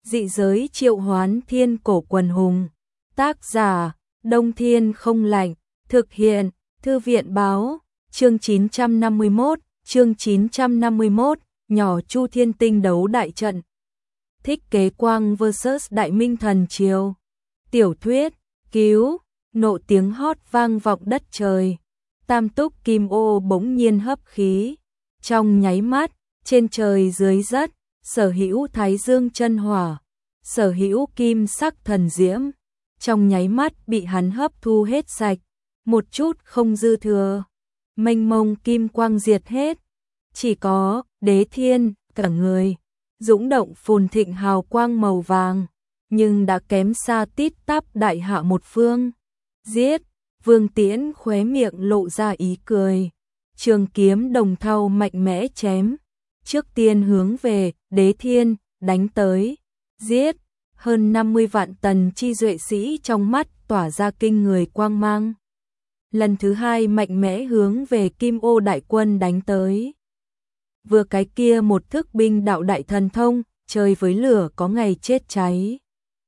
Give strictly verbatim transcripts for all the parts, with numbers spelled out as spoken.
Dị giới triệu hoán thiên cổ quần hùng. Tác giả, Đông Thiên không lạnh. Thực hiện, Thư viện báo. Chương chín trăm năm mươi mốt, chương chín trăm năm mươi mốt, nhỏ Chu Thiên Tinh đấu đại trận. Thích Kế Quang versus Đại Minh Thần Triều. Tiểu thuyết, cứu, nộ tiếng hót vang vọng đất trời. Tam túc kim ô bỗng nhiên hấp khí. Trong nháy mắt, trên trời dưới đất, sở hữu thái dương chân hỏa, sở hữu kim sắc thần diễm. Trong nháy mắt bị hắn hấp thu hết sạch, một chút không dư thừa. Mênh mông kim quang diệt hết. Chỉ có Đế Thiên, cả người, dũng động phồn thịnh hào quang màu vàng, nhưng đã kém xa tít tắp đại hạ một phương. Giết! Vương Tiễn khóe miệng lộ ra ý cười. Trường kiếm đồng thau mạnh mẽ chém. Trước tiên hướng về Đế Thiên, đánh tới. Giết! Hơn năm mươi vạn tần chi duệ sĩ trong mắt tỏa ra kinh người quang mang. Lần thứ hai mạnh mẽ hướng về Kim Ô đại quân đánh tới. Vừa cái kia một thức binh đạo đại thần thông, chơi với lửa có ngày chết cháy.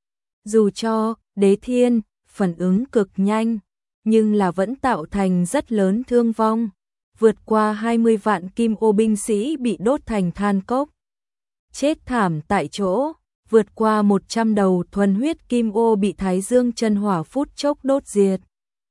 Dù cho Đế Thiên phản ứng cực nhanh, nhưng là vẫn tạo thành rất lớn thương vong. Vượt qua hai mươi vạn Kim Ô binh sĩ bị đốt thành than cốc. Chết thảm tại chỗ, vượt qua một trăm đầu thuần huyết Kim Ô bị Thái Dương chân hỏa phút chốc đốt diệt.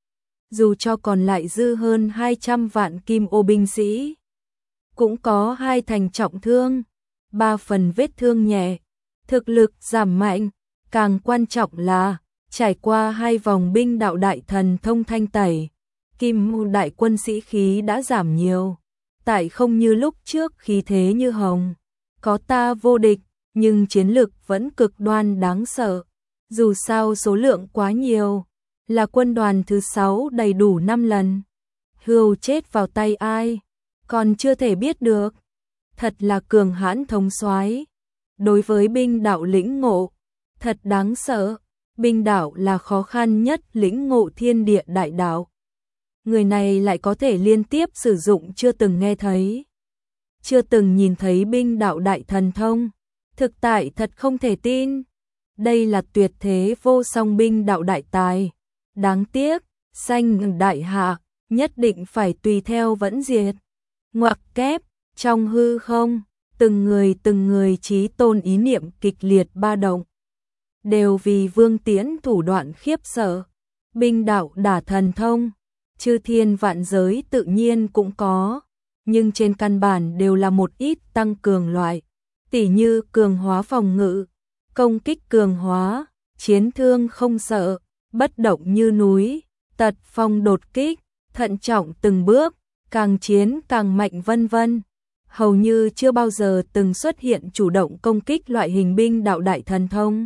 Dù cho còn lại dư hơn hai trăm vạn Kim Ô binh sĩ, cũng có hai thành trọng thương, ba phần vết thương nhẹ, thực lực giảm mạnh. Càng quan trọng là, trải qua hai vòng binh đạo đại thần thông thanh tẩy, Kim Ô đại quân sĩ khí đã giảm nhiều. Tại không như lúc trước khí thế như hồng, có ta vô địch, nhưng chiến lực vẫn cực đoan đáng sợ. Dù sao số lượng quá nhiều, là quân đoàn thứ sáu đầy đủ năm lần. Hươu chết vào tay ai, còn chưa thể biết được. Thật là cường hãn thống soái. Đối với binh đạo lĩnh ngộ, thật đáng sợ. Binh đạo là khó khăn nhất lĩnh ngộ thiên địa đại đạo. Người này lại có thể liên tiếp sử dụng chưa từng nghe thấy, chưa từng nhìn thấy binh đạo đại thần thông. Thực tại thật không thể tin. Đây là tuyệt thế vô song binh đạo đại tài. Đáng tiếc, sanh đại hạ, nhất định phải tùy theo vẫn diệt. Ngoặc kép, trong hư không, từng người từng người chí tôn ý niệm kịch liệt ba động. Đều vì Vương Tiễn thủ đoạn khiếp sợ. Binh đạo đả thần thông, chư thiên vạn giới tự nhiên cũng có, nhưng trên căn bản đều là một ít tăng cường loại. Tỉ như cường hóa phòng ngự, công kích cường hóa, chiến thương không sợ, bất động như núi, tật phong đột kích, thận trọng từng bước, càng chiến càng mạnh vân vân. Hầu như chưa bao giờ từng xuất hiện chủ động công kích loại hình binh đạo đại thần thông.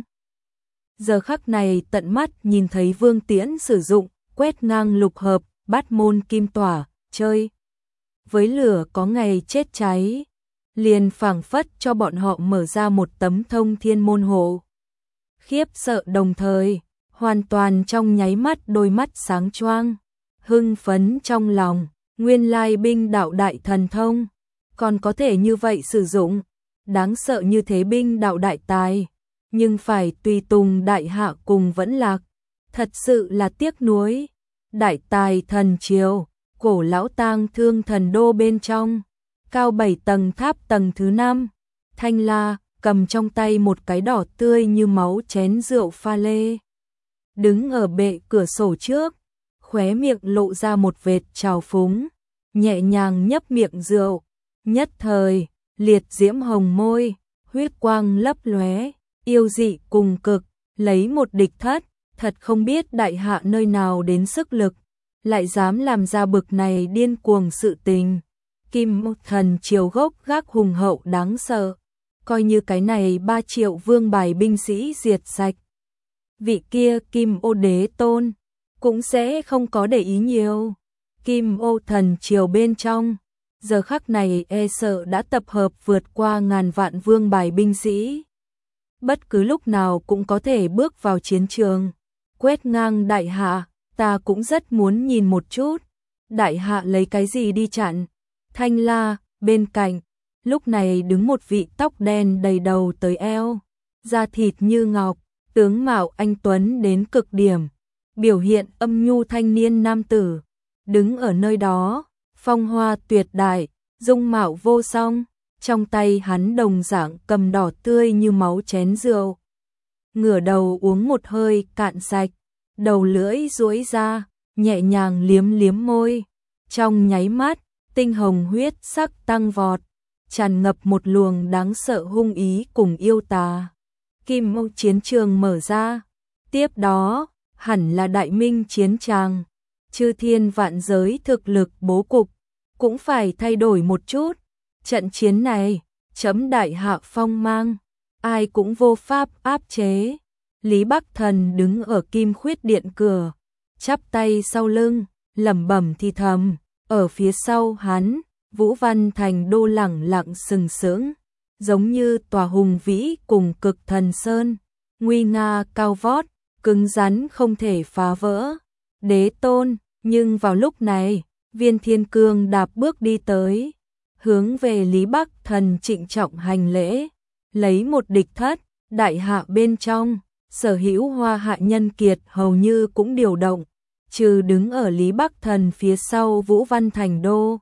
Giờ khắc này tận mắt nhìn thấy Vương Tiễn sử dụng, quét ngang lục hợp, bát môn kim tỏa, chơi với lửa có ngày chết cháy. Liền phảng phất cho bọn họ mở ra một tấm thông thiên môn hộ. Khiếp sợ đồng thời, hoàn toàn trong nháy mắt đôi mắt sáng choang, hưng phấn trong lòng. Nguyên lai binh đạo đại thần thông, còn có thể như vậy sử dụng. Đáng sợ như thế binh đạo đại tài, nhưng phải tùy tùng đại hạ cùng vẫn lạc. Thật sự là tiếc nuối. Đại tài thần triều, cổ lão tang thương thần đô bên trong. Cao bảy tầng tháp tầng thứ năm, Thanh La cầm trong tay một cái đỏ tươi như máu chén rượu pha lê. Đứng ở bệ cửa sổ trước, khóe miệng lộ ra một vệt trào phúng, nhẹ nhàng nhấp miệng rượu. Nhất thời, liệt diễm hồng môi, huyết quang lấp lóe, yêu dị cùng cực, lấy một địch thất. Thật không biết đại hạ nơi nào đến sức lực, lại dám làm ra bực này điên cuồng sự tình. Kim thần triều gốc gác hùng hậu đáng sợ, coi như cái này ba triệu vương bài binh sĩ diệt sạch, vị kia Kim Ô đế tôn cũng sẽ không có để ý nhiều. Kim Ô thần triều bên trong, giờ khắc này e sợ đã tập hợp vượt qua ngàn vạn vương bài binh sĩ. Bất cứ lúc nào cũng có thể bước vào chiến trường, quét ngang đại hạ. Ta cũng rất muốn nhìn một chút, đại hạ lấy cái gì đi chặn. Thanh La, bên cạnh, lúc này đứng một vị tóc đen đầy đầu tới eo, da thịt như ngọc, tướng mạo anh tuấn đến cực điểm, biểu hiện âm nhu thanh niên nam tử, đứng ở nơi đó, phong hoa tuyệt đại, dung mạo vô song, trong tay hắn đồng dạng cầm đỏ tươi như máu chén rượu. Ngửa đầu uống một hơi cạn sạch, đầu lưỡi duỗi ra, nhẹ nhàng liếm liếm môi, trong nháy mắt, tinh hồng huyết sắc tăng vọt, tràn ngập một luồng đáng sợ hung ý cùng yêu tà. Kim Mâu chiến trường mở ra, tiếp đó, hẳn là đại minh chiến tràng, chư thiên vạn giới thực lực bố cục, cũng phải thay đổi một chút, trận chiến này, chấm đại hạ phong mang, ai cũng vô pháp áp chế. Lý Bắc Thần đứng ở Kim Khuyết Điện cửa, chắp tay sau lưng, lẩm bẩm thì thầm, ở phía sau hắn, Vũ Văn Thành đô lẳng lặng sừng sững, giống như tòa hùng vĩ cùng cực thần sơn, nguy nga cao vót, cứng rắn không thể phá vỡ. Đế tôn, nhưng vào lúc này, Viên Thiên Cương đạp bước đi tới, hướng về Lý Bắc Thần trịnh trọng hành lễ, lấy một địch thất, đại hạ bên trong, sở hữu hoa hạ nhân kiệt hầu như cũng điều động, trừ đứng ở Lý Bắc Thần phía sau Vũ Văn Thành đô.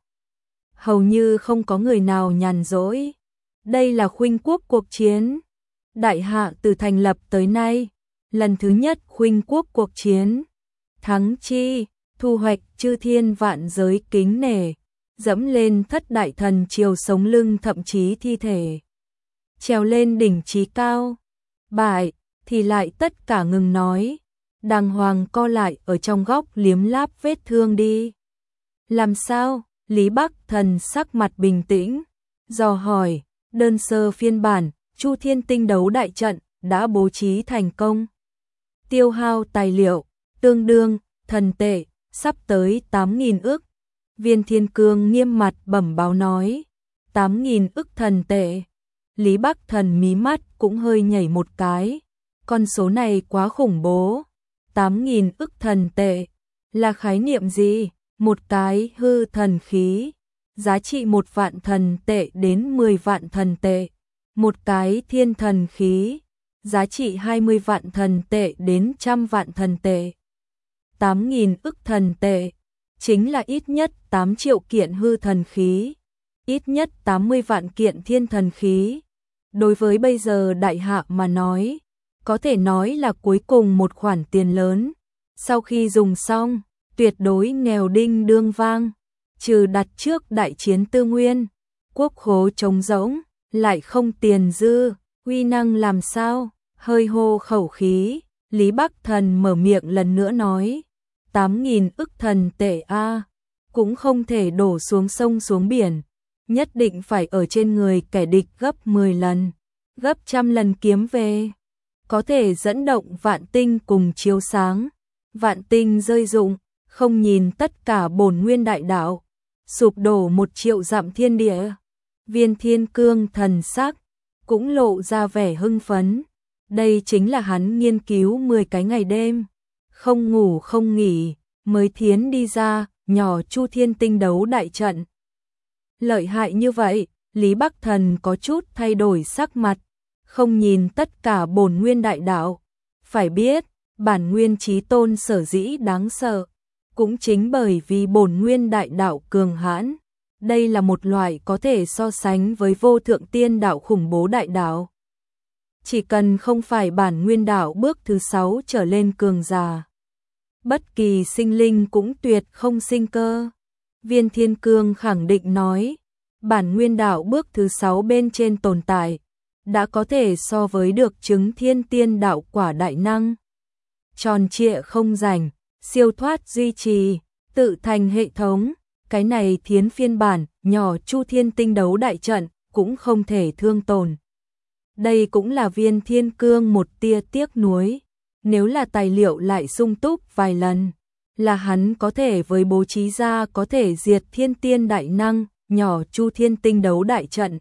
Hầu như không có người nào nhàn rỗi. Đây là khuynh quốc cuộc chiến. Đại hạ từ thành lập tới nay, lần thứ nhất khuynh quốc cuộc chiến. Thắng chi, thu hoạch chư thiên vạn giới kính nể, dẫm lên thất đại thần triều sống lưng thậm chí thi thể. Trèo lên đỉnh chí cao. Bại, thì lại tất cả ngừng nói. Đàng hoàng co lại ở trong góc liếm láp vết thương đi. Làm sao? Lý Bắc Thần sắc mặt bình tĩnh, dò hỏi, đơn sơ phiên bản, Chu Thiên Tinh đấu đại trận, đã bố trí thành công. Tiêu hao tài liệu, tương đương, thần tệ, sắp tới tám nghìn ức. Viên Thiên Cương nghiêm mặt bẩm báo nói, tám nghìn ức thần tệ. Lý Bắc Thần mí mắt cũng hơi nhảy một cái, con số này quá khủng bố. tám nghìn ức thần tệ, là khái niệm gì? Một cái hư thần khí, giá trị một vạn thần tệ đến mười vạn thần tệ. Một cái thiên thần khí, giá trị hai mươi vạn thần tệ đến trăm vạn thần tệ. tám nghìn ức thần tệ, chính là ít nhất tám triệu kiện hư thần khí, ít nhất tám mươi vạn kiện thiên thần khí. Đối với bây giờ đại hạ mà nói, có thể nói là cuối cùng một khoản tiền lớn. Sau khi dùng xong, tuyệt đối nghèo đinh đương vang, trừ đặt trước đại chiến tư nguyên, quốc khố trống rỗng, lại không tiền dư, uy năng làm sao? Hơi hô khẩu khí, Lý Bắc Thần mở miệng lần nữa nói, tám nghìn ức thần tệ a, cũng không thể đổ xuống sông xuống biển, nhất định phải ở trên người kẻ địch gấp mười lần, gấp trăm lần kiếm về, có thể dẫn động vạn tinh cùng chiếu sáng, vạn tinh rơi rụng. Không nhìn tất cả bổn nguyên đại đạo, sụp đổ một triệu dặm thiên địa. Viên Thiên Cương thần sắc cũng lộ ra vẻ hưng phấn. Đây chính là hắn nghiên cứu mười cái ngày đêm, không ngủ không nghỉ, mới thiến đi ra, nhỏ Chu Thiên Tinh đấu đại trận. Lợi hại như vậy, Lý Bắc Thần có chút thay đổi sắc mặt, không nhìn tất cả bổn nguyên đại đạo. Phải biết, bản nguyên chí tôn sở dĩ đáng sợ, cũng chính bởi vì bổn nguyên đại đạo cường hãn. Đây là một loại có thể so sánh với vô thượng tiên đạo khủng bố đại đạo. Chỉ cần không phải bản nguyên đạo bước thứ sáu trở lên cường giả, bất kỳ sinh linh cũng tuyệt không sinh cơ. Viên Thiên Cương khẳng định nói, bản nguyên đạo bước thứ sáu bên trên tồn tại, đã có thể so với được chứng thiên tiên đạo quả đại năng. Tròn trịa không rảnh, siêu thoát duy trì, tự thành hệ thống, cái này thiến phiên bản, nhỏ Chu Thiên Tinh đấu đại trận, cũng không thể thương tổn. Đây cũng là Viên Thiên Cương một tia tiếc nuối, nếu là tài liệu lại sung túc vài lần, là hắn có thể với bố trí ra có thể diệt thiên tiên đại năng, nhỏ Chu Thiên Tinh đấu đại trận.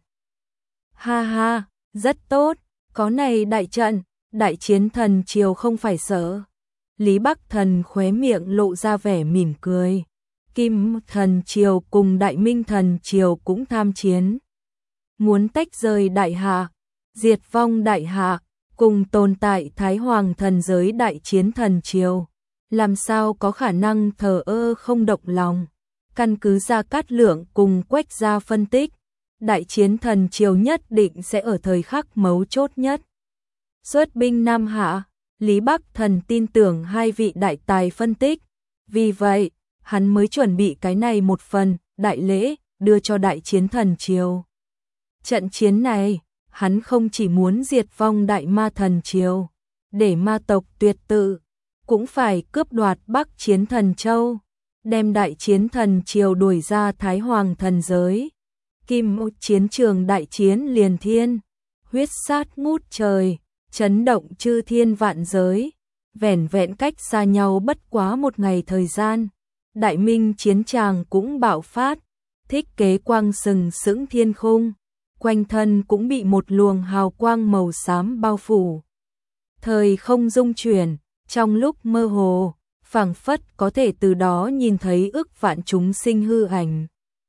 Ha ha, rất tốt, có này đại trận, đại chiến thần triều không phải sợ. Lý Bắc Thần khóe miệng lộ ra vẻ mỉm cười. Kim thần triều cùng Đại Minh thần triều cũng tham chiến, muốn tách rời đại hạ, diệt vong đại hạ, cùng tồn tại Thái Hoàng thần giới đại chiến thần triều, làm sao có khả năng thờ ơ không động lòng. Căn cứ Gia Cát Lượng cùng Quách gia phân tích, đại chiến thần triều nhất định sẽ ở thời khắc mấu chốt nhất xuất binh Nam Hạ. Lý Bắc Thần tin tưởng hai vị đại tài phân tích, vì vậy hắn mới chuẩn bị cái này một phần đại lễ đưa cho đại chiến thần triều. Trận chiến này, hắn không chỉ muốn diệt vong đại ma thần triều, để ma tộc tuyệt tự, cũng phải cướp đoạt Bắc Chiến Thần Châu, đem đại chiến thần triều đuổi ra Thái Hoàng thần giới. Kim một chiến trường đại chiến liền thiên, huyết sát ngút trời, chấn động chư thiên vạn giới, vẻn vẹn cách xa nhau bất quá một ngày thời gian, đại minh chiến tràng cũng bạo phát, thích kế quang sừng sững thiên khung, quanh thân cũng bị một luồng hào quang màu xám bao phủ. Thời không dung chuyển, trong lúc mơ hồ, phảng phất có thể từ đó nhìn thấy ức vạn chúng sinh hư ảnh.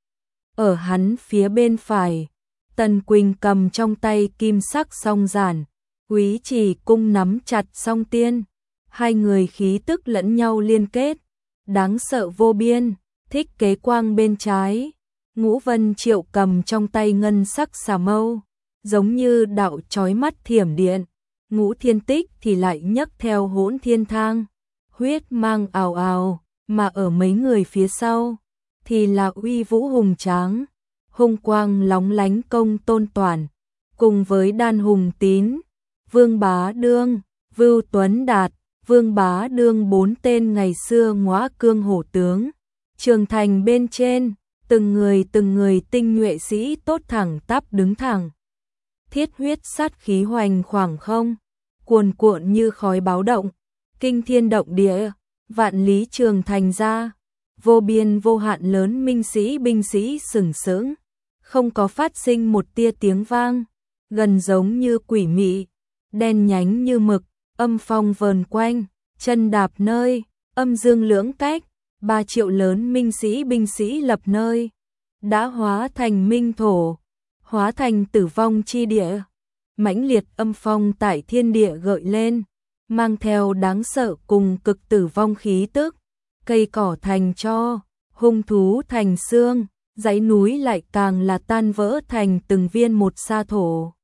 Ở hắn phía bên phải, Tần Quỳnh cầm trong tay kim sắc song giản, Quý Trì cung nắm chặt song tiên, hai người khí tức lẫn nhau liên kết, đáng sợ vô biên. Thích kế quang bên trái, Ngũ Vân Triệu cầm trong tay ngân sắc xà mâu, giống như đạo chói mắt thiểm điện. Ngũ Thiên Tích thì lại nhấc theo hỗn thiên thang, huyết mang ào ào, mà ở mấy người phía sau thì là uy vũ hùng tráng, hung quang lóng lánh Công Tôn Toàn, cùng với Đan Hùng Tín, Vương Bá Đương, Vưu Tuấn Đạt, Vương Bá Đương bốn tên ngày xưa ngõa cương hổ tướng. Trường thành bên trên, từng người từng người tinh nhuệ sĩ tốt thẳng tắp đứng thẳng. Thiết huyết sát khí hoành khoảng không, cuồn cuộn như khói báo động, kinh thiên động địa, vạn lý trường thành ra, vô biên vô hạn lớn minh sĩ binh sĩ sừng sững, không có phát sinh một tia tiếng vang, gần giống như quỷ mị, đen nhánh như mực, âm phong vờn quanh, chân đạp nơi, âm dương lưỡng cách, ba triệu lớn minh sĩ binh sĩ lập nơi, đã hóa thành minh thổ, hóa thành tử vong chi địa. Mãnh liệt âm phong tại thiên địa gợi lên, mang theo đáng sợ cùng cực tử vong khí tức, cây cỏ thành tro, hung thú thành xương, dãy núi lại càng là tan vỡ thành từng viên một sa thổ.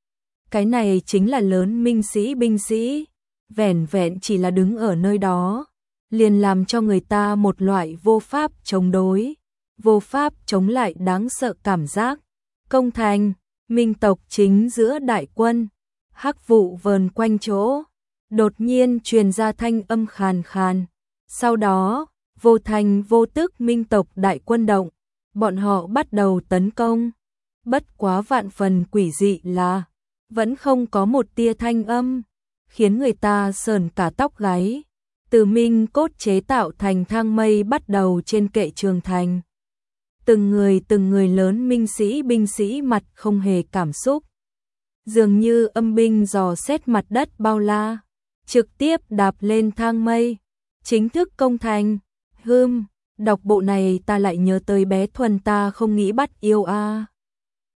Cái này chính là lớn minh sĩ binh sĩ, vẻn vẹn chỉ là đứng ở nơi đó, liền làm cho người ta một loại vô pháp chống đối, vô pháp chống lại đáng sợ cảm giác. Công thành, minh tộc chính giữa đại quân, hắc vụ vờn quanh chỗ, đột nhiên truyền ra thanh âm khàn khàn. Sau đó, vô thành vô tức minh tộc đại quân động, bọn họ bắt đầu tấn công. Bất quá vạn phần quỷ dị là, vẫn không có một tia thanh âm, khiến người ta sởn cả tóc gáy. Từ minh cốt chế tạo thành thang mây bắt đầu trên kệ trường thành. Từng người từng người lớn minh sĩ binh sĩ mặt không hề cảm xúc, dường như âm binh dò xét mặt đất bao la, trực tiếp đạp lên thang mây, chính thức công thành. Hừm, đọc bộ này ta lại nhớ tới bé Thuần ta không nghĩ bắt yêu a. À.